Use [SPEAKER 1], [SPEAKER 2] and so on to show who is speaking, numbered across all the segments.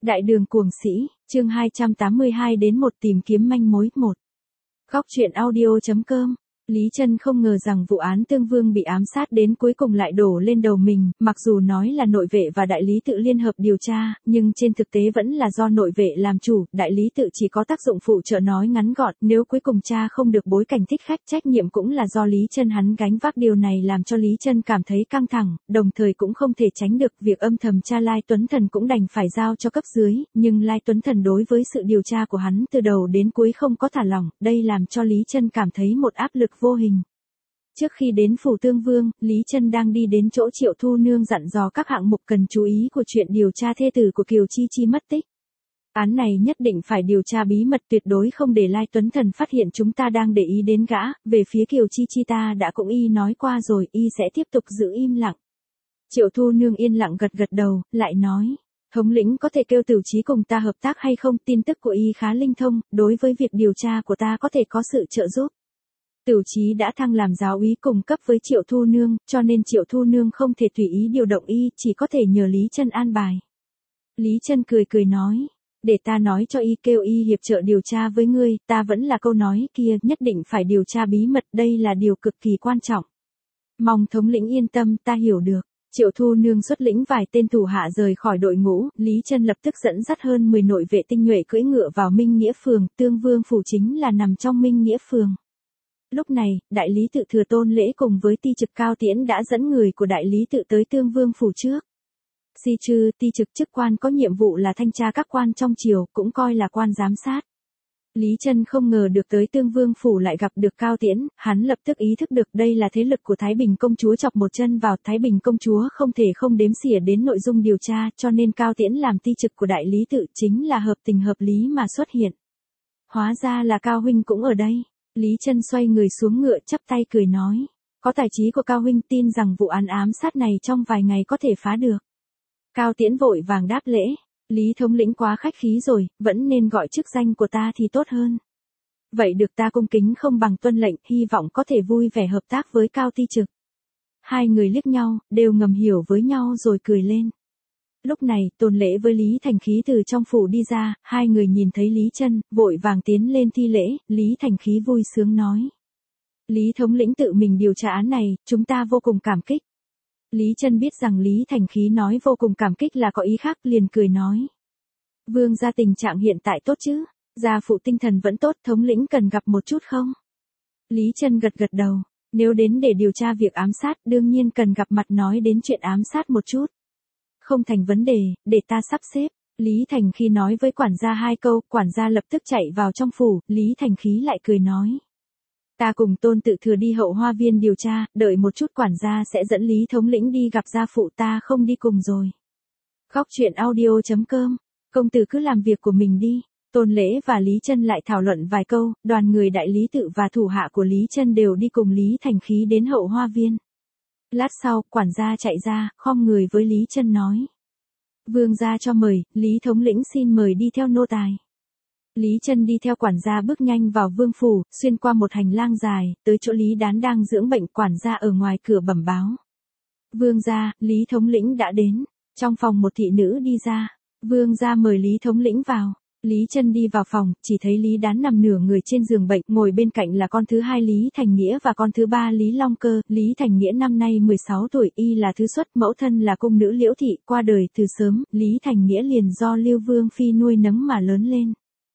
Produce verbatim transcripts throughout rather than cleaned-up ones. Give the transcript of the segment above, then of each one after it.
[SPEAKER 1] Đại đường cuồng sĩ, chương hai trăm tám mươi hai đến một tìm kiếm manh mối một. Góc truyện audio.com. Lý Chân không ngờ rằng vụ án Tương Vương bị ám sát đến cuối cùng lại đổ lên đầu mình, mặc dù nói là nội vệ và đại lý tự liên hợp điều tra, nhưng trên thực tế vẫn là do nội vệ làm chủ, đại lý tự chỉ có tác dụng phụ trợ nói ngắn gọn, nếu cuối cùng tra không được bối cảnh thích khách trách nhiệm cũng là do Lý Chân hắn gánh vác, điều này làm cho Lý Chân cảm thấy căng thẳng, đồng thời cũng không thể tránh được việc âm thầm tra Lai Tuấn Thần cũng đành phải giao cho cấp dưới, nhưng Lai Tuấn Thần đối với sự điều tra của hắn từ đầu đến cuối không có thả lỏng, đây làm cho Lý Chân cảm thấy một áp lực vô hình. Trước khi đến phủ Tương Vương, Lý Chân đang đi đến chỗ Triệu Thu Nương dặn dò các hạng mục cần chú ý của chuyện điều tra thê tử của Kiều Chi Chi mất tích. Án này nhất định phải điều tra bí mật, tuyệt đối không để Lai Tuấn Thần phát hiện chúng ta đang để ý đến gã, về phía Kiều Chi Chi ta đã cũng y nói qua rồi, y sẽ tiếp tục giữ im lặng. Triệu Thu Nương yên lặng gật gật đầu, lại nói, thống lĩnh có thể kêu Tửu Chí cùng ta hợp tác hay không, tin tức của y khá linh thông, đối với việc điều tra của ta có thể có sự trợ giúp. Tửu Chí đã thăng làm giáo úy cùng cấp với Triệu Thu Nương, cho nên Triệu Thu Nương không thể tùy ý điều động y, chỉ có thể nhờ Lý Chân an bài. Lý Chân cười cười nói, để ta nói cho y, kêu y hiệp trợ điều tra với ngươi, ta vẫn là câu nói kia, nhất định phải điều tra bí mật, đây là điều cực kỳ quan trọng. Mong thống lĩnh yên tâm, ta hiểu được. Triệu Thu Nương xuất lĩnh vài tên thủ hạ rời khỏi đội ngũ, Lý Chân lập tức dẫn dắt hơn mười nội vệ tinh nhuệ cưỡi ngựa vào Minh Nghĩa phường, Tương Vương phủ chính là nằm trong Minh Nghĩa phường. Lúc này, đại lý tự Thừa Tôn Lễ cùng với ti trực Cao Tiễn đã dẫn người của đại lý tự tới Tương Vương phủ trước. Si Trư, ti trực chức quan có nhiệm vụ là thanh tra các quan trong triều, cũng coi là quan giám sát. Lý Chân không ngờ được tới Tương Vương phủ lại gặp được Cao Tiễn, hắn lập tức ý thức được đây là thế lực của Thái Bình công chúa chọc một chân vào, Thái Bình công chúa không thể không đếm xỉa đến nội dung điều tra, cho nên Cao Tiễn làm ti trực của đại lý tự chính là hợp tình hợp lý mà xuất hiện. Hóa ra là Cao huynh cũng ở đây. Lý Chân xoay người xuống ngựa chắp tay cười nói, có tài trí của Cao huynh tin rằng vụ án ám sát này trong vài ngày có thể phá được. Cao Tiễn vội vàng đáp lễ, Lý thống lĩnh quá khách khí rồi, vẫn nên gọi chức danh của ta thì tốt hơn. Vậy được, ta cung kính không bằng tuân lệnh, hy vọng có thể vui vẻ hợp tác với Cao ti trực. Hai người liếc nhau, đều ngầm hiểu với nhau rồi cười lên. Lúc này, Tôn Lễ với Lý Thành Khí từ trong phủ đi ra, hai người nhìn thấy Lý Chân, vội vàng tiến lên thi lễ, Lý Thành Khí vui sướng nói. Lý thống lĩnh tự mình điều tra án này, chúng ta vô cùng cảm kích. Lý Chân biết rằng Lý Thành Khí nói vô cùng cảm kích là có ý khác, liền cười nói. Vương gia tình trạng hiện tại tốt chứ? Gia phụ tinh thần vẫn tốt, thống lĩnh cần gặp một chút không? Lý Chân gật gật đầu, nếu đến để điều tra việc ám sát, đương nhiên cần gặp mặt nói đến chuyện ám sát một chút. Không thành vấn đề, để ta sắp xếp. Lý Thành Khí nói với quản gia hai câu, quản gia lập tức chạy vào trong phủ, Lý Thành Khí lại cười nói. Ta cùng Tôn Tự Thừa đi Hậu Hoa Viên điều tra, đợi một chút quản gia sẽ dẫn Lý thống lĩnh đi gặp gia phụ, ta không đi cùng rồi. Góc truyện audio.com, công tử cứ làm việc của mình đi. Tôn Lễ và Lý Chân lại thảo luận vài câu, đoàn người đại lý tự và thủ hạ của Lý Chân đều đi cùng Lý Thành Khí đến Hậu Hoa Viên. Lát sau, quản gia chạy ra, khom người với Lý Chân nói. Vương gia cho mời, Lý thống lĩnh xin mời đi theo nô tài. Lý Chân đi theo quản gia bước nhanh vào vương phủ, xuyên qua một hành lang dài, tới chỗ Lý Đán đang dưỡng bệnh, quản gia ở ngoài cửa bẩm báo. Vương gia, Lý thống lĩnh đã đến. Trong phòng một thị nữ đi ra. Vương gia mời Lý thống lĩnh vào. Lý Chân đi vào phòng, chỉ thấy Lý Đán nằm nửa người trên giường bệnh, ngồi bên cạnh là con thứ hai Lý Thành Nghĩa và con thứ ba Lý Long Cơ. Lý Thành Nghĩa năm nay mười sáu tuổi, y là thứ xuất, mẫu thân là cung nữ Liễu thị, qua đời từ sớm, Lý Thành Nghĩa liền do Lưu Vương phi nuôi nấng mà lớn lên.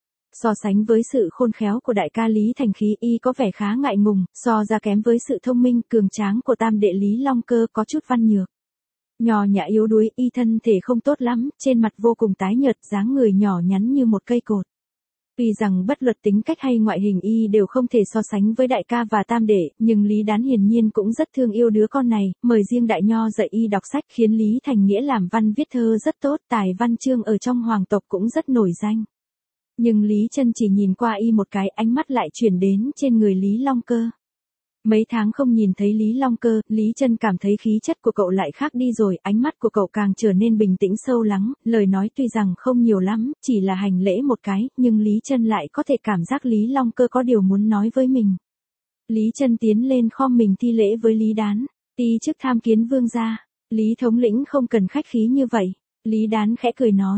[SPEAKER 1] So sánh với sự khôn khéo của đại ca Lý Thành Khí, y có vẻ khá ngại ngùng, so ra kém với sự thông minh cường tráng của tam đệ Lý Long Cơ, có chút văn nhược. Nhỏ nhã yếu đuối, y thân thể không tốt lắm, trên mặt vô cùng tái nhợt, dáng người nhỏ nhắn như một cây cột. Tuy rằng bất luận tính cách hay ngoại hình y đều không thể so sánh với đại ca và tam đệ, nhưng Lý Đán hiển nhiên cũng rất thương yêu đứa con này, mời riêng đại nho dạy y đọc sách, khiến Lý Thành Nghĩa làm văn viết thơ rất tốt, tài văn chương ở trong hoàng tộc cũng rất nổi danh. Nhưng Lý Chân chỉ nhìn qua y một cái, ánh mắt lại chuyển đến trên người Lý Long Cơ. Mấy tháng không nhìn thấy Lý Long Cơ, Lý Chân cảm thấy khí chất của cậu lại khác đi rồi, ánh mắt của cậu càng trở nên bình tĩnh sâu lắng, lời nói tuy rằng không nhiều lắm, chỉ là hành lễ một cái, nhưng Lý Chân lại có thể cảm giác Lý Long Cơ có điều muốn nói với mình. Lý Chân tiến lên khom mình thi lễ với Lý Đán, ti chức tham kiến vương gia. Lý thống lĩnh không cần khách khí như vậy. Lý Đán khẽ cười nói,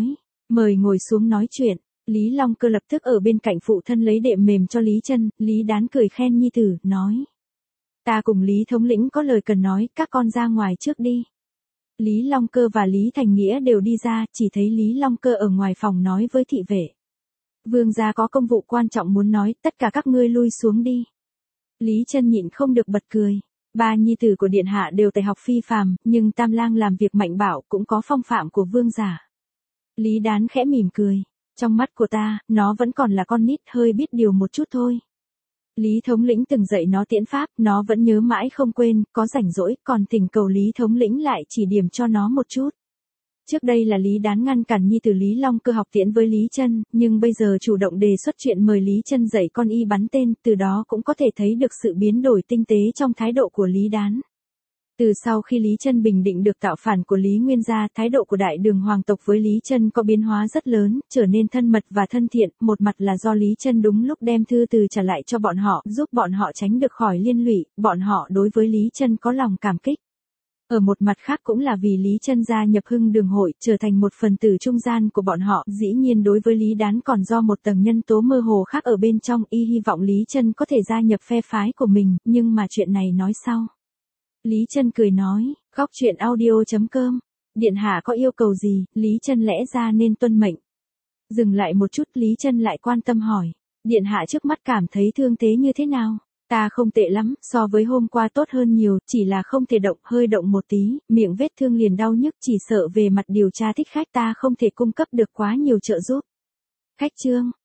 [SPEAKER 1] Mời ngồi xuống nói chuyện. Lý Long Cơ lập tức ở bên cạnh phụ thân lấy đệm mềm cho Lý Chân, Lý Đán cười khen nhi tử, nói. Ta cùng Lý thống lĩnh có lời cần nói, các con ra ngoài trước đi. Lý Long Cơ và Lý Thành Nghĩa đều đi ra, chỉ thấy Lý Long Cơ ở ngoài phòng nói với thị vệ. Vương gia có công vụ quan trọng muốn nói, tất cả các ngươi lui xuống đi. Lý Chân nhịn không được bật cười. Ba nhi tử của điện hạ đều tài học phi phàm, nhưng Tam Lang làm việc mạnh bạo cũng có phong phạm của vương giả. Lý Đán khẽ mỉm cười. Trong mắt của ta, nó vẫn còn là con nít, hơi biết điều một chút thôi. Lý thống lĩnh từng dạy nó tiễn pháp, nó vẫn nhớ mãi không quên, có rảnh rỗi, còn thỉnh cầu Lý thống lĩnh lại chỉ điểm cho nó một chút. Trước đây là Lý Đán ngăn cản nhi tử Lý Long Cơ học tiễn với Lý Chân, nhưng bây giờ chủ động đề xuất chuyện mời Lý Chân dạy con y bắn tên, từ đó cũng có thể thấy được sự biến đổi tinh tế trong thái độ của Lý Đán. Từ sau khi Lý Chân bình định được tạo phản của Lý Nguyên gia, thái độ của đại đường hoàng tộc với Lý Chân có biến hóa rất lớn, trở nên thân mật và thân thiện, một mặt là do Lý Chân đúng lúc đem thư từ trả lại cho bọn họ, giúp bọn họ tránh được khỏi liên lụy, bọn họ đối với Lý Chân có lòng cảm kích. Ở một mặt khác cũng là vì Lý Chân gia nhập Hưng Đường hội, trở thành một phần tử trung gian của bọn họ, dĩ nhiên đối với Lý Đán còn do một tầng nhân tố mơ hồ khác ở bên trong, y hy vọng Lý Chân có thể gia nhập phe phái của mình, nhưng mà chuyện này nói sau. Lý Chân cười nói, góc truyện audio chấm com, điện hạ có yêu cầu gì, Lý Chân lẽ ra nên tuân mệnh. Dừng lại một chút, Lý Chân lại quan tâm hỏi, điện hạ trước mắt cảm thấy thương thế như thế nào? Ta không tệ lắm, so với hôm qua tốt hơn nhiều, chỉ là không thể động, hơi động một tí, miệng vết thương liền đau nhức, chỉ sợ về mặt điều tra thích khách ta không thể cung cấp được quá nhiều trợ giúp. Khách trương,